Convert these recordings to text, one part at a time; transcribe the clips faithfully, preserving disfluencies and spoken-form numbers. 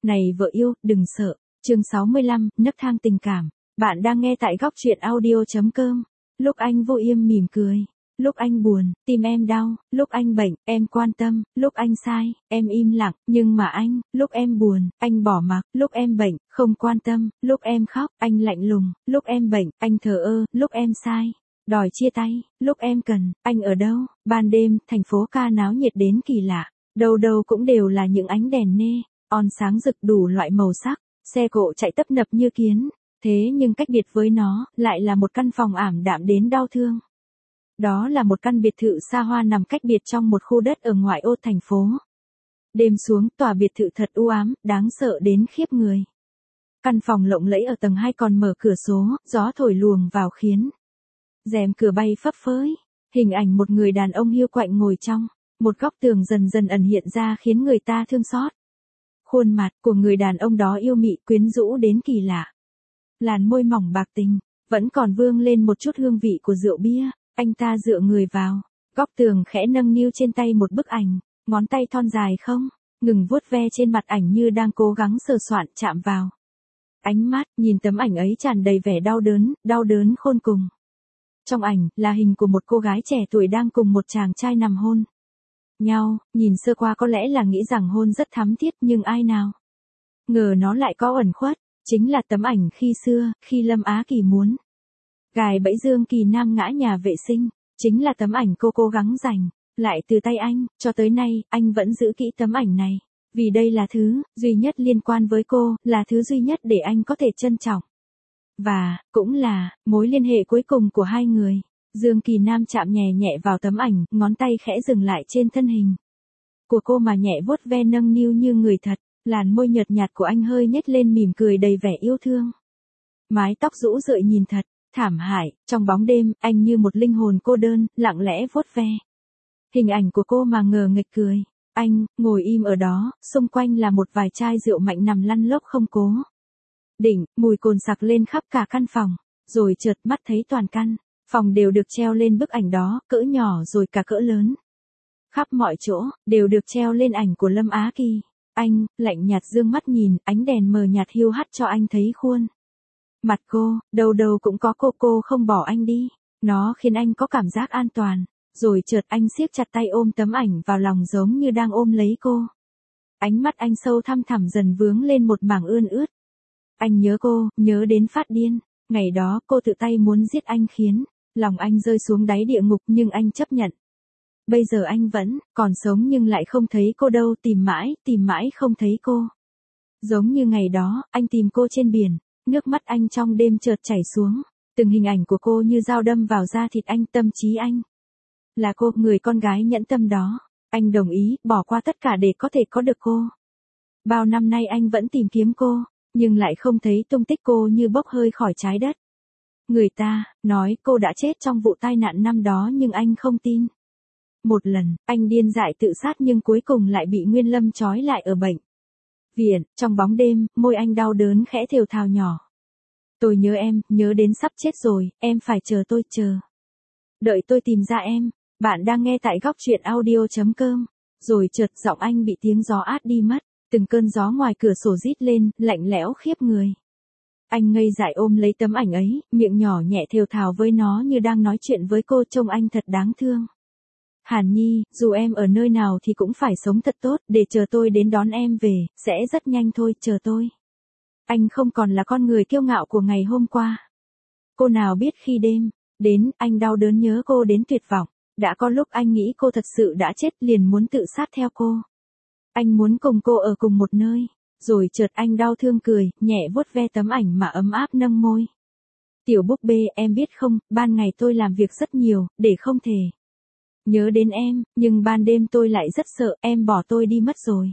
Này vợ yêu, đừng sợ. Chương sáu mươi lăm, nấc thang tình cảm. Bạn đang nghe tại góc truyện audio.com. Lúc anh vô im mỉm cười. Lúc anh buồn, tim em đau. Lúc anh bệnh, em quan tâm. Lúc anh sai, em im lặng. Nhưng mà anh, lúc em buồn, anh bỏ mặc. Lúc em bệnh, không quan tâm. Lúc em khóc, anh lạnh lùng. Lúc em bệnh, anh thờ ơ. Lúc em sai, đòi chia tay. Lúc em cần, anh ở đâu? Ban đêm, thành phố ca náo nhiệt đến kỳ lạ. Đâu đâu cũng đều là những ánh đèn nê on sáng rực đủ loại màu sắc, xe cộ chạy tấp nập như kiến, thế nhưng cách biệt với nó, lại là một căn phòng ảm đạm đến đau thương. Đó là một căn biệt thự xa hoa nằm cách biệt trong một khu đất ở ngoại ô thành phố. Đêm xuống, tòa biệt thự thật u ám, đáng sợ đến khiếp người. Căn phòng lộng lẫy ở tầng hai còn mở cửa sổ, gió thổi luồng vào khiến rèm cửa bay phấp phới. Hình ảnh một người đàn ông hiu quạnh ngồi trong một góc tường dần dần ẩn hiện ra khiến người ta thương xót. Khuôn mặt của người đàn ông đó yêu mị quyến rũ đến kỳ lạ. Làn môi mỏng bạc tình, vẫn còn vương lên một chút hương vị của rượu bia. Anh ta dựa người vào góc tường khẽ nâng niu trên tay một bức ảnh, ngón tay thon dài không ngừng vuốt ve trên mặt ảnh như đang cố gắng sờ soạn chạm vào. Ánh mắt nhìn tấm ảnh ấy tràn đầy vẻ đau đớn, đau đớn khôn cùng. Trong ảnh là hình của một cô gái trẻ tuổi đang cùng một chàng trai nằm hôn nhau, nhìn sơ qua có lẽ là nghĩ rằng hôn rất thắm thiết, nhưng ai nào ngờ nó lại có ẩn khuất, chính là tấm ảnh khi xưa, khi Lâm Á Kỳ muốn gài bẫy Dương Kỳ Nam ngã nhà vệ sinh, chính là tấm ảnh cô cố gắng giành lại từ tay anh, cho tới nay, anh vẫn giữ kỹ tấm ảnh này, vì đây là thứ duy nhất liên quan với cô, là thứ duy nhất để anh có thể trân trọng. Và, cũng là, mối liên hệ cuối cùng của hai người. Dương Kỳ Nam chạm nhẹ nhẹ vào tấm ảnh, ngón tay khẽ dừng lại trên thân hình của cô mà nhẹ vuốt ve nâng niu như người thật, làn môi nhợt nhạt của anh hơi nhếch lên mỉm cười đầy vẻ yêu thương. Mái tóc rũ rượi nhìn thật thảm hại, trong bóng đêm, anh như một linh hồn cô đơn, lặng lẽ vuốt ve hình ảnh của cô mà ngờ nghịch cười. Anh ngồi im ở đó, xung quanh là một vài chai rượu mạnh nằm lăn lóc không cố định, mùi cồn sặc lên khắp cả căn phòng, rồi chợt mắt thấy toàn căn phòng đều được treo lên bức ảnh đó, cỡ nhỏ rồi cả cỡ lớn. Khắp mọi chỗ, đều được treo lên ảnh của Lâm Á Kỳ. Anh, lạnh nhạt dương mắt nhìn, ánh đèn mờ nhạt hiu hắt cho anh thấy khuôn mặt cô, đâu đâu cũng có cô cô không bỏ anh đi. Nó khiến anh có cảm giác an toàn. Rồi chợt anh siết chặt tay ôm tấm ảnh vào lòng giống như đang ôm lấy cô. Ánh mắt anh sâu thăm thẳm dần vướng lên một mảng ươn ướt. Anh nhớ cô, nhớ đến phát điên. Ngày đó cô tự tay muốn giết anh khiến lòng anh rơi xuống đáy địa ngục, nhưng anh chấp nhận. Bây giờ anh vẫn còn sống nhưng lại không thấy cô đâu, tìm mãi, tìm mãi không thấy cô. Giống như ngày đó, anh tìm cô trên biển, nước mắt anh trong đêm chợt chảy xuống. Từng hình ảnh của cô như dao đâm vào da thịt anh, tâm trí anh. Là cô, người con gái nhẫn tâm đó. Anh đồng ý, bỏ qua tất cả để có thể có được cô. Bao năm nay anh vẫn tìm kiếm cô, nhưng lại không thấy tung tích cô, như bốc hơi khỏi trái đất. Người ta nói cô đã chết trong vụ tai nạn năm đó, nhưng anh không tin. Một lần, anh điên dại tự sát nhưng cuối cùng lại bị Nguyên Lâm trói lại ở bệnh viện. Trong bóng đêm, môi anh đau đớn khẽ thều thào nhỏ. Tôi nhớ em, nhớ đến sắp chết rồi, em phải chờ tôi, chờ đợi tôi tìm ra em. Bạn đang nghe tại góc truyện audio.com. Rồi chợt giọng anh bị tiếng gió át đi mất. Từng cơn gió ngoài cửa sổ rít lên, lạnh lẽo khiếp người. Anh ngây dại ôm lấy tấm ảnh ấy, miệng nhỏ nhẹ thều thào với nó như đang nói chuyện với cô, trông anh thật đáng thương. Hàn Nhi, dù em ở nơi nào thì cũng phải sống thật tốt, để chờ tôi đến đón em về, sẽ rất nhanh thôi, chờ tôi. Anh không còn là con người kiêu ngạo của ngày hôm qua. Cô nào biết khi đêm đến, anh đau đớn nhớ cô đến tuyệt vọng. Đã có lúc anh nghĩ cô thật sự đã chết, liền muốn tự sát theo cô. Anh muốn cùng cô ở cùng một nơi. Rồi chợt anh đau thương cười, nhẹ vuốt ve tấm ảnh mà ấm áp nâng môi. Tiểu búp bê, em biết không, ban ngày tôi làm việc rất nhiều, để không thể nhớ đến em, nhưng ban đêm tôi lại rất sợ, em bỏ tôi đi mất rồi.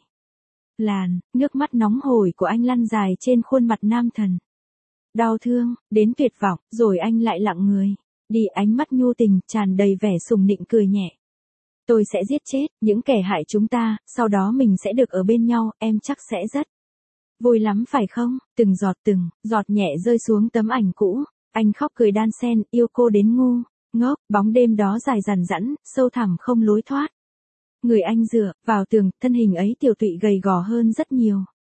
Làn, nước mắt nóng hổi của anh lăn dài trên khuôn mặt nam thần. Đau thương, đến tuyệt vọng, rồi anh lại lặng người. Đi, ánh mắt nhu tình, tràn đầy vẻ sùng nịnh cười nhẹ. Tôi sẽ giết chết những kẻ hại chúng ta, sau đó mình sẽ được ở bên nhau, em chắc sẽ rất vui lắm phải không? Từng giọt từng giọt nhẹ rơi xuống tấm ảnh cũ. Anh khóc cười đan xen, yêu cô đến ngu ngốc. Bóng đêm đó dài dằng dẵn, sâu thẳm không lối thoát. Người anh dựa vào tường, thân hình ấy tiều tụy gầy gò hơn rất nhiều.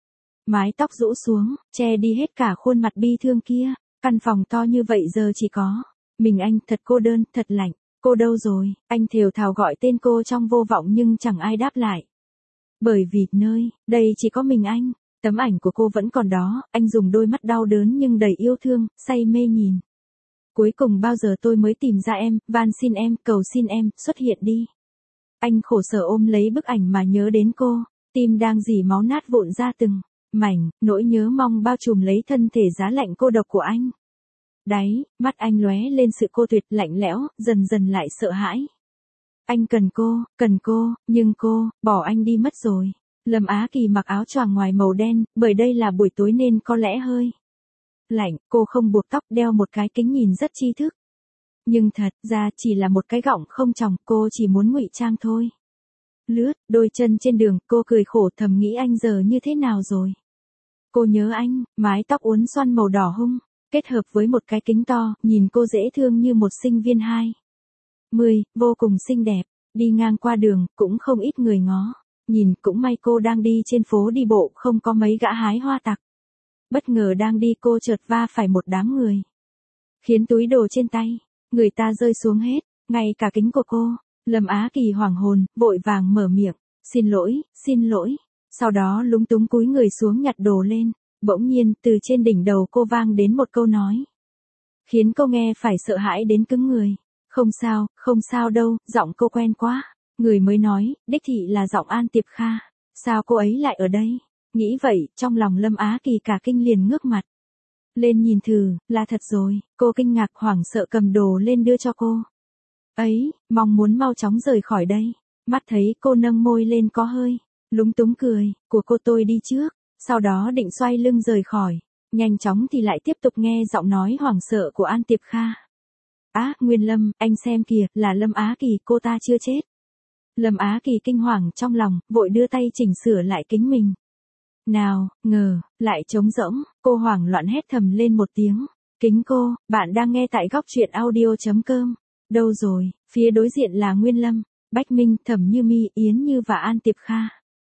mái tóc rũ xuống, che đi hết cả khuôn mặt bi thương kia. Căn phòng to như vậy giờ chỉ có mình anh, thật cô đơn, thật lạnh. Cô đâu rồi? Anh thều thào gọi tên cô trong vô vọng nhưng chẳng ai đáp lại. Bởi vì nơi đây chỉ có mình anh. Tấm ảnh của cô vẫn còn đó, anh dùng đôi mắt đau đớn nhưng đầy yêu thương, say mê nhìn. Cuối cùng bao giờ tôi mới tìm ra em, van xin em, cầu xin em, xuất hiện đi. Anh khổ sở ôm lấy bức ảnh mà nhớ đến cô, tim đang rỉ máu nát vụn ra từng mảnh, nỗi nhớ mong bao trùm lấy thân thể giá lạnh cô độc của anh. Đáy mắt anh lóe lên sự cô tuyệt, lạnh lẽo, dần dần lại sợ hãi. Anh cần cô, cần cô, nhưng cô bỏ anh đi mất rồi. Lâm Á Kỳ mặc áo choàng ngoài màu đen, bởi đây là buổi tối nên có lẽ hơi lạnh. Cô không buộc tóc, đeo một cái kính nhìn rất tri thức. Nhưng thật ra chỉ là một cái gọng không tròng, cô chỉ muốn ngụy trang thôi. Lướt đôi chân trên đường, cô cười khổ thầm nghĩ anh giờ như thế nào rồi. Cô nhớ anh, mái tóc uốn xoăn màu đỏ hung, kết hợp với một cái kính to, nhìn cô dễ thương như một sinh viên hai mươi, vô cùng xinh đẹp. Đi ngang qua đường, cũng không ít người ngó. Nhìn, cũng may cô đang đi trên phố đi bộ, không có mấy gã hái hoa tặc. Bất ngờ đang đi cô chợt va phải một đám người. Khiến túi đồ trên tay người ta rơi xuống hết, ngay cả kính của cô. Lâm Á Kỳ hoảng hồn, vội vàng mở miệng. Xin lỗi, xin lỗi. Sau đó lúng túng cúi người xuống nhặt đồ lên. Bỗng nhiên, từ trên đỉnh đầu cô vang đến một câu nói. Khiến cô nghe phải sợ hãi đến cứng người. Không sao, không sao đâu, giọng cô quen quá. Người mới nói, đích thị là giọng An Tiệp Kha. Sao cô ấy lại ở đây? Nghĩ vậy, trong lòng Lâm Á Kỳ cả kinh liền ngước mặt lên nhìn thử, là thật rồi. Cô kinh ngạc hoảng sợ cầm đồ lên đưa cho cô. Ấy, mong muốn mau chóng rời khỏi đây. Mắt thấy cô nâng môi lên có hơi lúng túng cười, của cô tôi đi trước. Sau đó định xoay lưng rời khỏi. Nhanh chóng thì lại tiếp tục nghe giọng nói hoảng sợ của An Tiệp Kha. Á, Nguyên Lâm, anh xem kìa, là Lâm Á Kỳ, cô ta chưa chết. Lâm Á Kỳ kinh hoàng trong lòng, vội đưa tay chỉnh sửa lại kính mình. Nào, ngờ, lại trống rỗng, cô hoảng loạn hét thầm lên một tiếng. Kính cô, bạn đang nghe tại góc truyện audio.com. Đâu rồi, phía đối diện là Nguyên Lâm, Bách Minh, Thẩm Như Mi, Yến Như và An Tiệp Kha.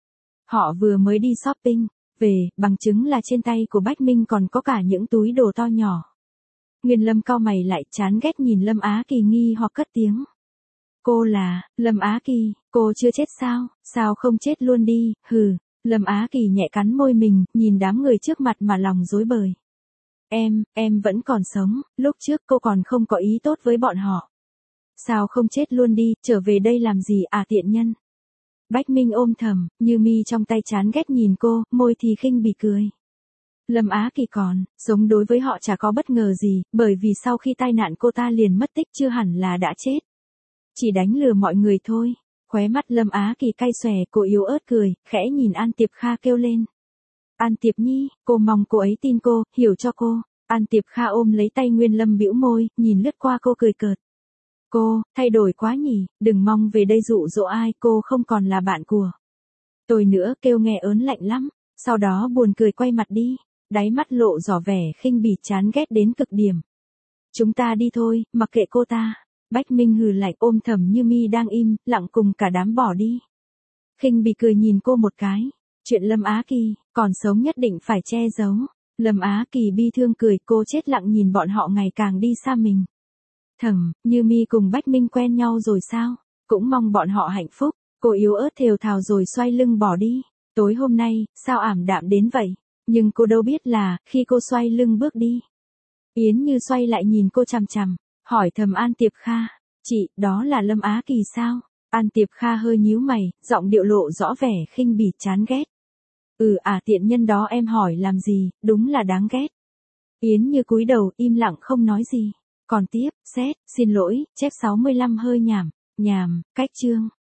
Họ vừa mới đi shopping, về, bằng chứng là trên tay của Bách Minh còn có cả những túi đồ to nhỏ. Nguyên Lâm cau mày lại chán ghét nhìn Lâm Á Kỳ nghi hoặc cất tiếng. Cô là, Lâm Á Kỳ, cô chưa chết sao, sao không chết luôn đi, hừ. Lâm Á Kỳ nhẹ cắn môi mình, nhìn đám người trước mặt mà lòng rối bời. Em, em vẫn còn sống, lúc trước cô còn không có ý tốt với bọn họ. Sao không chết luôn đi, trở về đây làm gì à tiện nhân. Bách Minh ôm thầm, Như Mi trong tay chán ghét nhìn cô, môi thì khinh bỉ cười. Lâm Á Kỳ còn, sống đối với họ chả có bất ngờ gì, bởi vì sau khi tai nạn cô ta liền mất tích chưa hẳn là đã chết. Chỉ đánh lừa mọi người thôi. Khóe mắt Lâm Á Kỳ cay xòe, cô yếu ớt cười, khẽ nhìn An Tiệp Kha kêu lên. An Tiệp Nhi, cô mong cô ấy tin cô, hiểu cho cô. An Tiệp Kha ôm lấy tay Nguyên Lâm bĩu môi, nhìn lướt qua cô cười cợt. Cô, thay đổi quá nhỉ, đừng mong về đây dụ dỗ ai, cô không còn là bạn của tôi nữa, kêu nghe ớn lạnh lắm. Sau đó buồn cười quay mặt đi, đáy mắt lộ rõ vẻ khinh bỉ chán ghét đến cực điểm. Chúng ta đi thôi, mặc kệ cô ta. Bách Minh hừ lạnh ôm Thẩm Như Mi đang im, lặng cùng cả đám bỏ đi. Khinh bỉ cười nhìn cô một cái. Chuyện Lâm Á Kỳ, còn sống nhất định phải che giấu. Lâm Á Kỳ bi thương cười, cô chết lặng nhìn bọn họ ngày càng đi xa mình. Thẩm Như Mi cùng Bách Minh quen nhau rồi sao? Cũng mong bọn họ hạnh phúc. Cô yếu ớt thều thào rồi xoay lưng bỏ đi. Tối hôm nay, sao ảm đạm đến vậy? Nhưng cô đâu biết là, khi cô xoay lưng bước đi, Yến Như xoay lại nhìn cô chằm chằm, hỏi thầm An Tiệp Kha. Chị, đó là Lâm Á Kỳ sao? An Tiệp Kha hơi nhíu mày, giọng điệu lộ rõ vẻ khinh bỉ chán ghét. Ừ à, tiện nhân đó em hỏi làm gì, đúng là đáng ghét. Yến Như cúi đầu, im lặng không nói gì. Còn tiếp, xét, xin lỗi, chép sáu mươi lăm hơi nhảm, nhàm, cách chương.